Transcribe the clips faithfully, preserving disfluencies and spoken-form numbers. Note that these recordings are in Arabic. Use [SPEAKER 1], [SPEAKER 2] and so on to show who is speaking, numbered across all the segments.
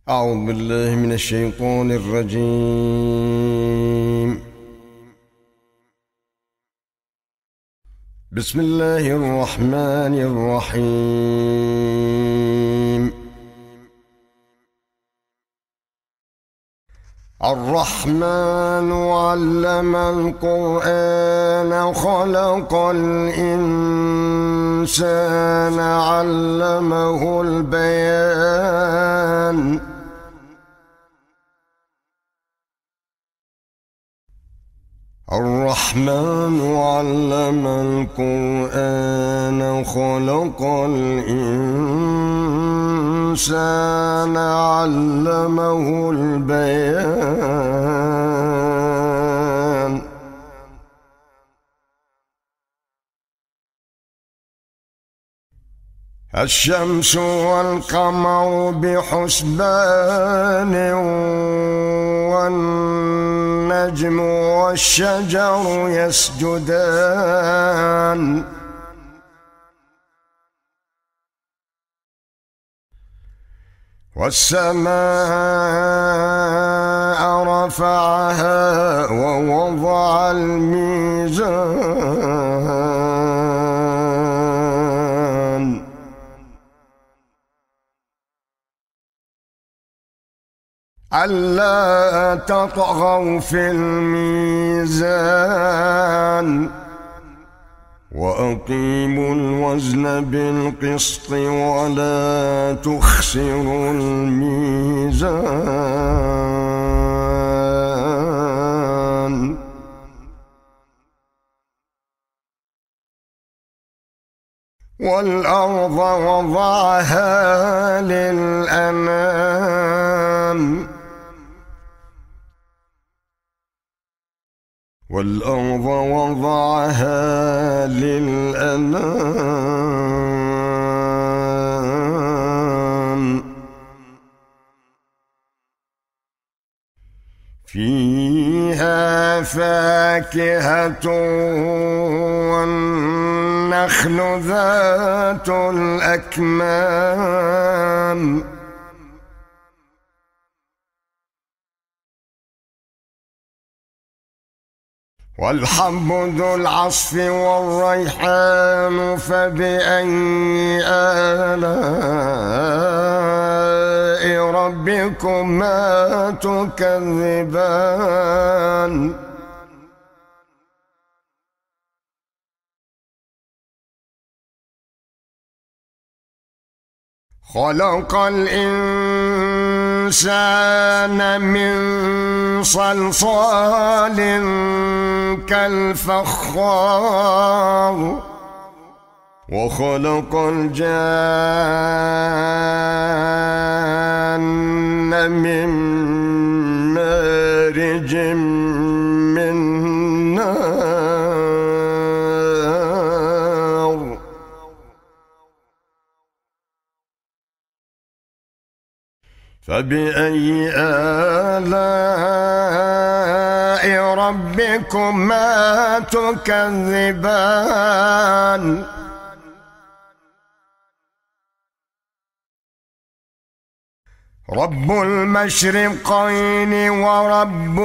[SPEAKER 1] أعوذ بالله من الشيطان الرجيم. بسم الله الرحمن الرحيم. الرحمن علم القرآن خلق الإنسان علمه البيان الرحمن علم القرآن خلق الإنسان علمه البيان الشمس والقمر بحسبان والنجم والشجر يسجدان والسماء رفعها ووضع الميزان ألا تطغوا في الميزان وأقيموا الوزن بالقسط ولا تخسروا الميزان والأرض وضعها للأنام والأرض وضعها للأنام فيها فاكهة والنخل ذات الأكمام والحب ذو العصف والريحان فبأي آلاء ربكما تكذبان خلق الإنسان من صلصال كالفخار وخلق الجان من مارج من نار فبأي آلاء ربكما تكذبان رب المشرقين ورب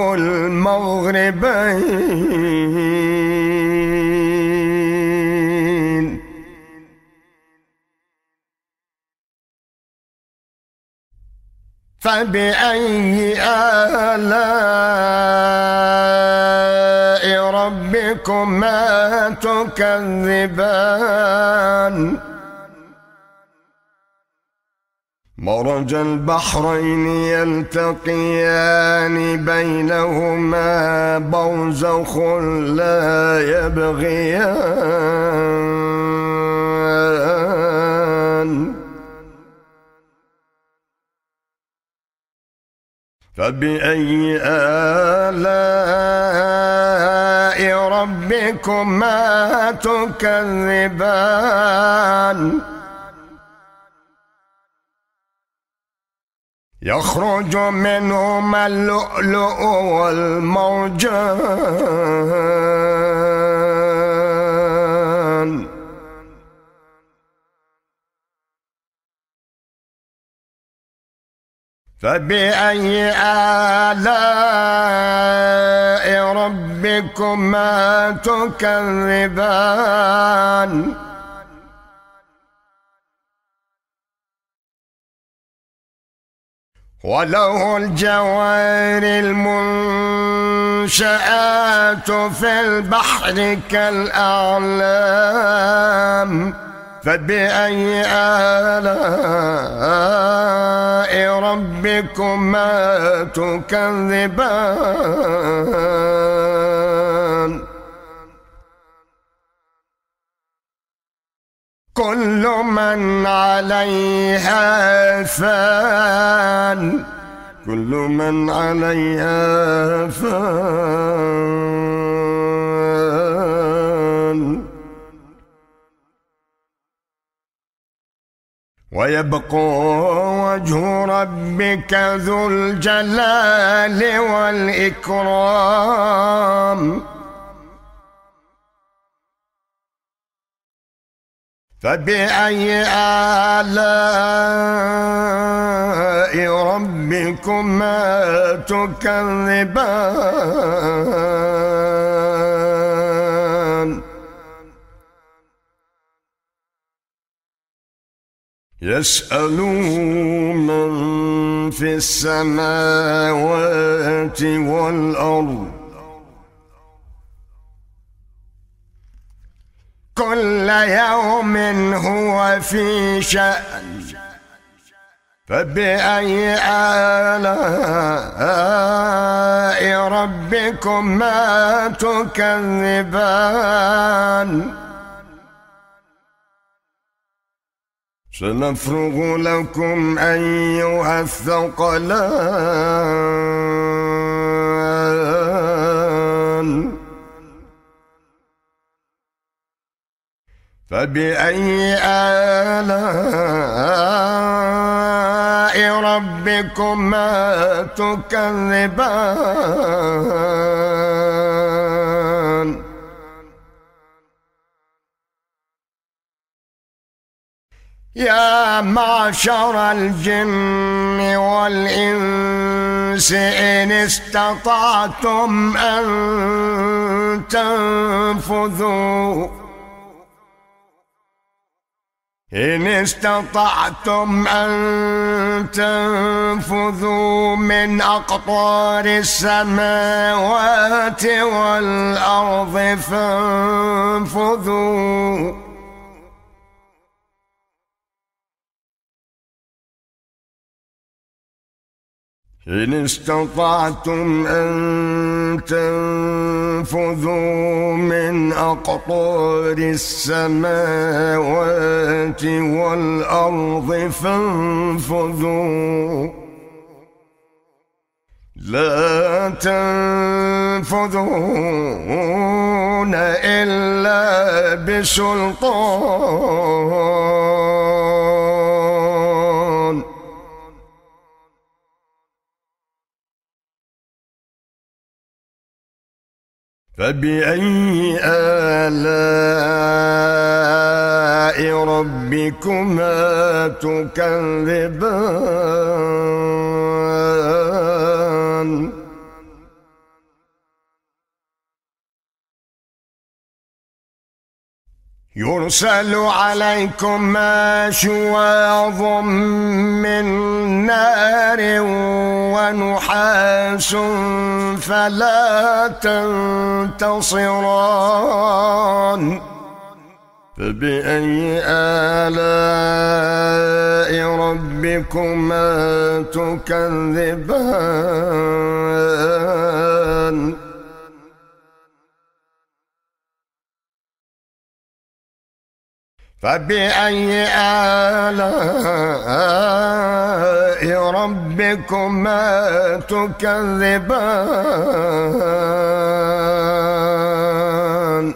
[SPEAKER 1] المغربين فبأي آلاء ربكما تكذبان مرج البحرين يلتقيان بينهما برزخ لا يبغيان فبأي آلاء ربكما تكذبان يخرج منهما اللؤلؤ والمرجان فبأي آلاء ربكما تكذبان وله الجوار المنشآت في البحر كالأعلام فبأي آلاء ربكما تكذبان كل من عليها فان كل من عليها فان ويبقى وجه ربك ذو الجلال والإكرام فبأي آلاء ربكما تكذبان يسأله من في السماوات والأرض كل يوم هو في شأن فبأي آلاء ربكما تكذبان سنفرغ لكم أيها الثقلان فبأي آلاء ربكما تكذبان يا معشر الجن والإنس إن استطعتم أن تنفذوا إن استطعتم أن تنفذوا من أقطار السماوات والأرض فانفذوا إن استطعتم أن تنفذوا من أقطار السماوات والأرض فانفذوا لا تنفذون إلا بسلطان فبأي آلاء ربكما تكذبان يرسل عليكما شواظ من نار ونحاس فلا تنتصران فبأي آلاء ربكما تكذبان فبأي آلاء ربكما تكذبان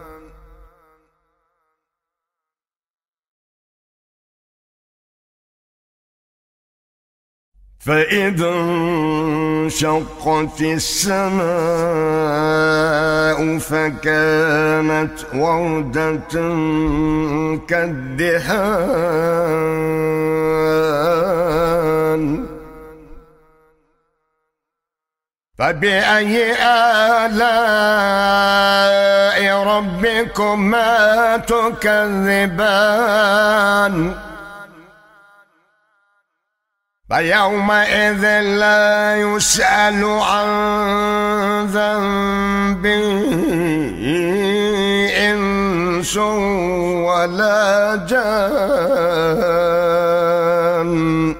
[SPEAKER 1] فإذا انشقت السماء فكانت وردة كالدهان فبأي آلاء ربكما تكذبان فيومئذ لا يسأل عن ذنبه إنس ولا جان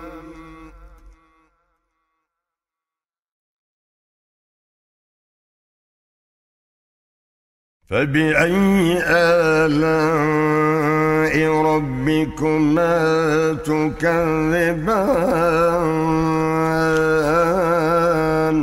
[SPEAKER 1] فبأي آلاء ربكما تكذبان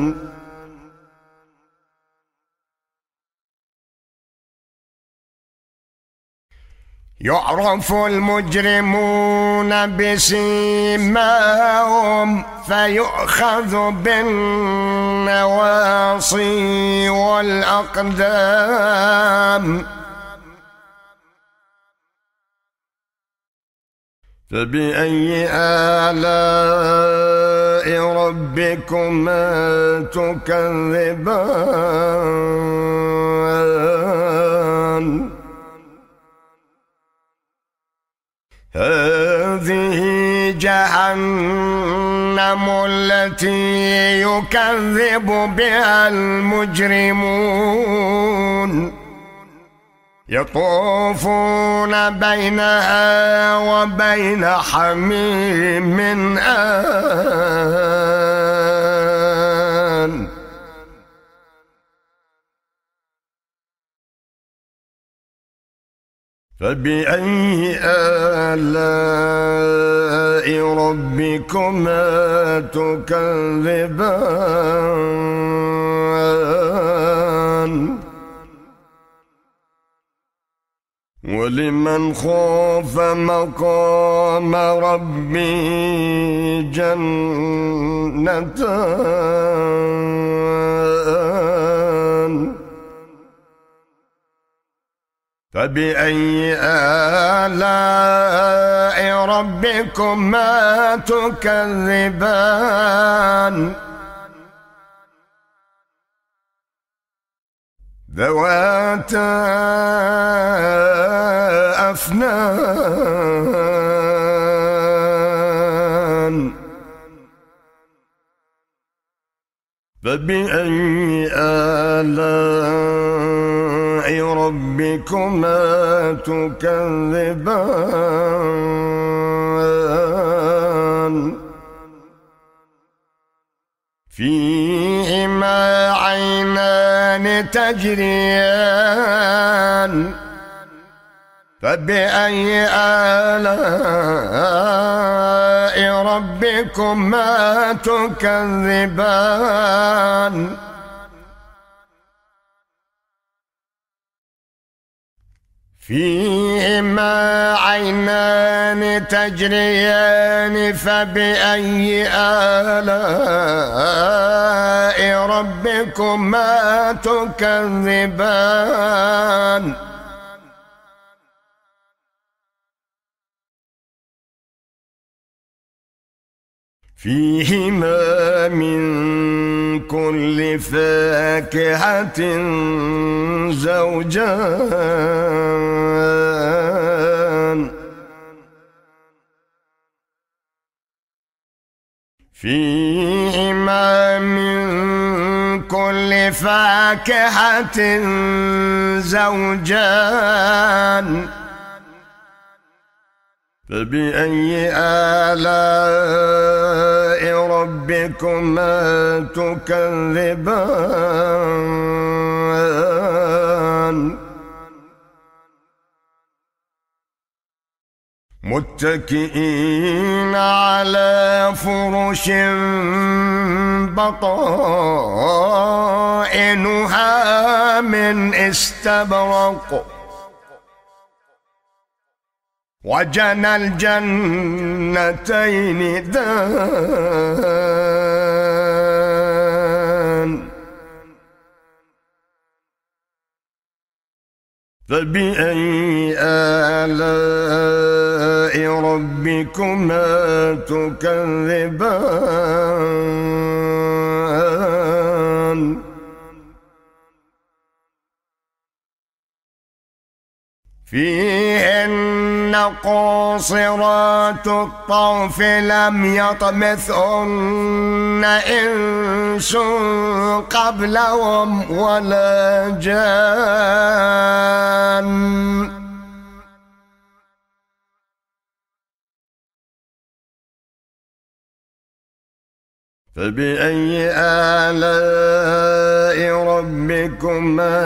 [SPEAKER 1] يعرف المجرمون بسيماهم فيؤخذ بالنواصي والأقدام فبأي آلاء ربكما تكذبان هذه جهنم التي يكذب بها المجرمون يطوفون بينها وبين حميم آن فبأي آلاء ربكما تكذبان ولمن خاف مقام ربه جنتان فبأي آلاء ربكما تكذبان ذواتا أفنان فبأي آلاء ربكما تكذبان فيهما عينان تجريان فبأي آلاء ربكما تكذبان فيهما عينان تجريان فبأي آلاء ربكما تكذبان فيهما من كل فاكهة زوجان فيهما من كل فاكهة زوجان فبأي آلاء ربكما تكذبان متكئين على فرش بطائنها من استبرق وجنى الجنتين دان فبأي آلاء ربكما تكذبان فيهن قاصرات الطرف لم يطمثهن إنس قبلهم ولا جان فبأي آلاء ربكما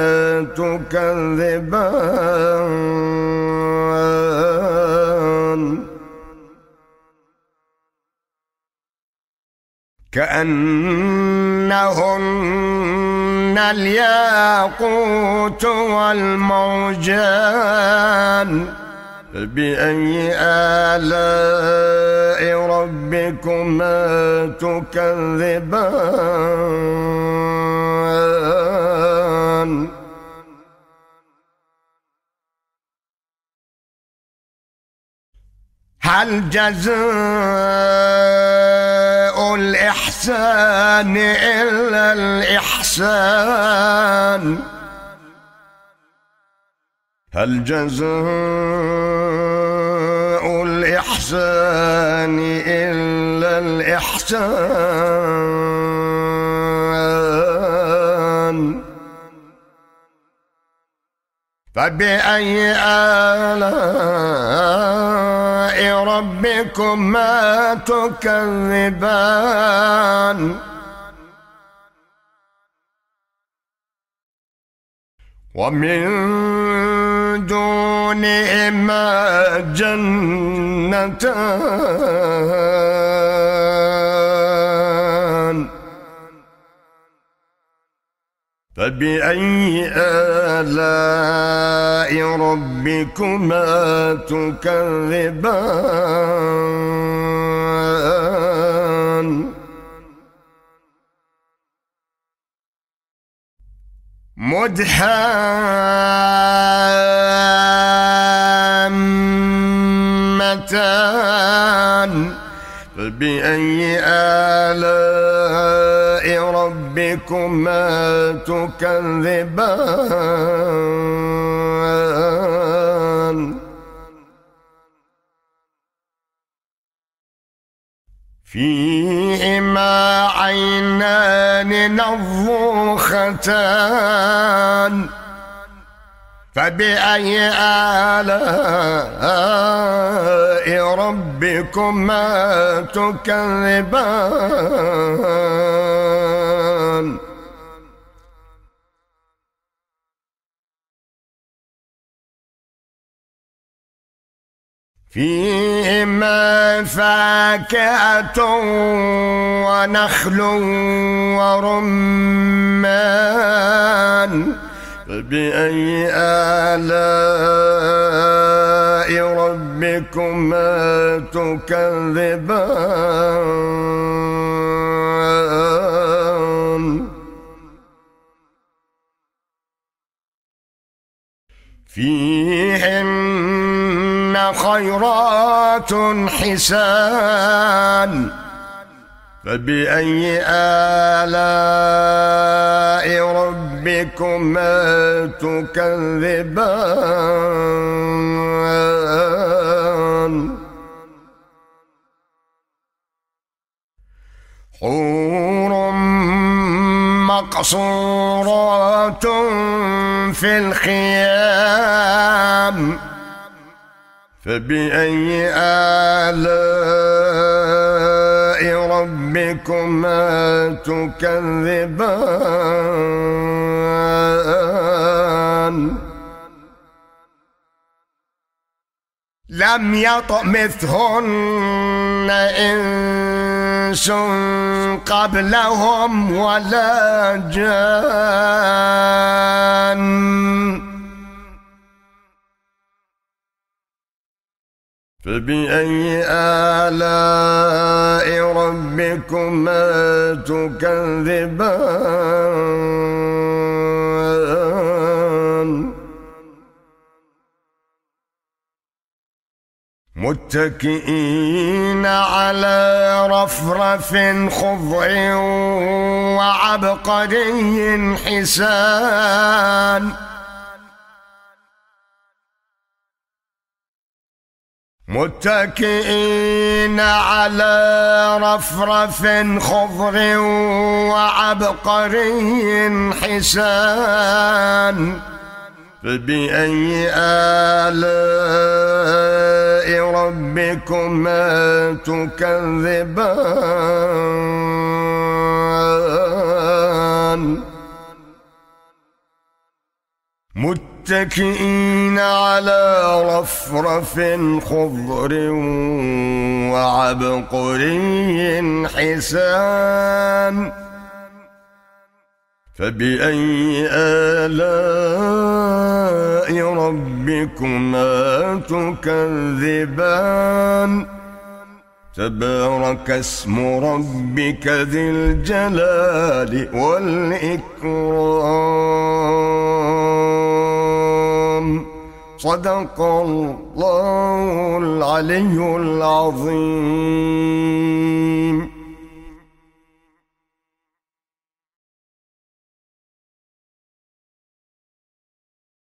[SPEAKER 1] تكذبان كأنهن الياقوت والمرجان فبأي آلاء ربكما تكذبان هل جزاء الإحسان إلا الإحسان هل جزاء الإحسان إلا الإحسان فبأي آلاء ربكما تكذبان ومن دونهما جنتان فبأي آلاء ربكما تكذبان مدهامتان فبأي آلاء ربكما تكذبان فيهما عينان نضوختان فبأي آلاء ربكما تكذبان فيهما فاكهة ونخل ورمان فبأي آلاء ربكما تكذبان فيهن خيرات حسان فبأي آلاء ربكما تكذبان حور مقصورات في الخيام فبأي آلاء ربكما تكذبان لم يطمثهن إنس قبلهم ولا جان فبأي آلاء ربكما تكذبان متكئين على رفرف خضر وعبقري حسان متكئين على رفرف خضر وعبقري حسان فبأي آلاء ربكما تكذبان متكئين على رفرف خضر وعبقري حسان فبأي آلاء ربكما تكذبان تبارك اسم ربك ذي الجلال والإكرام صدق الله العلي العظيم.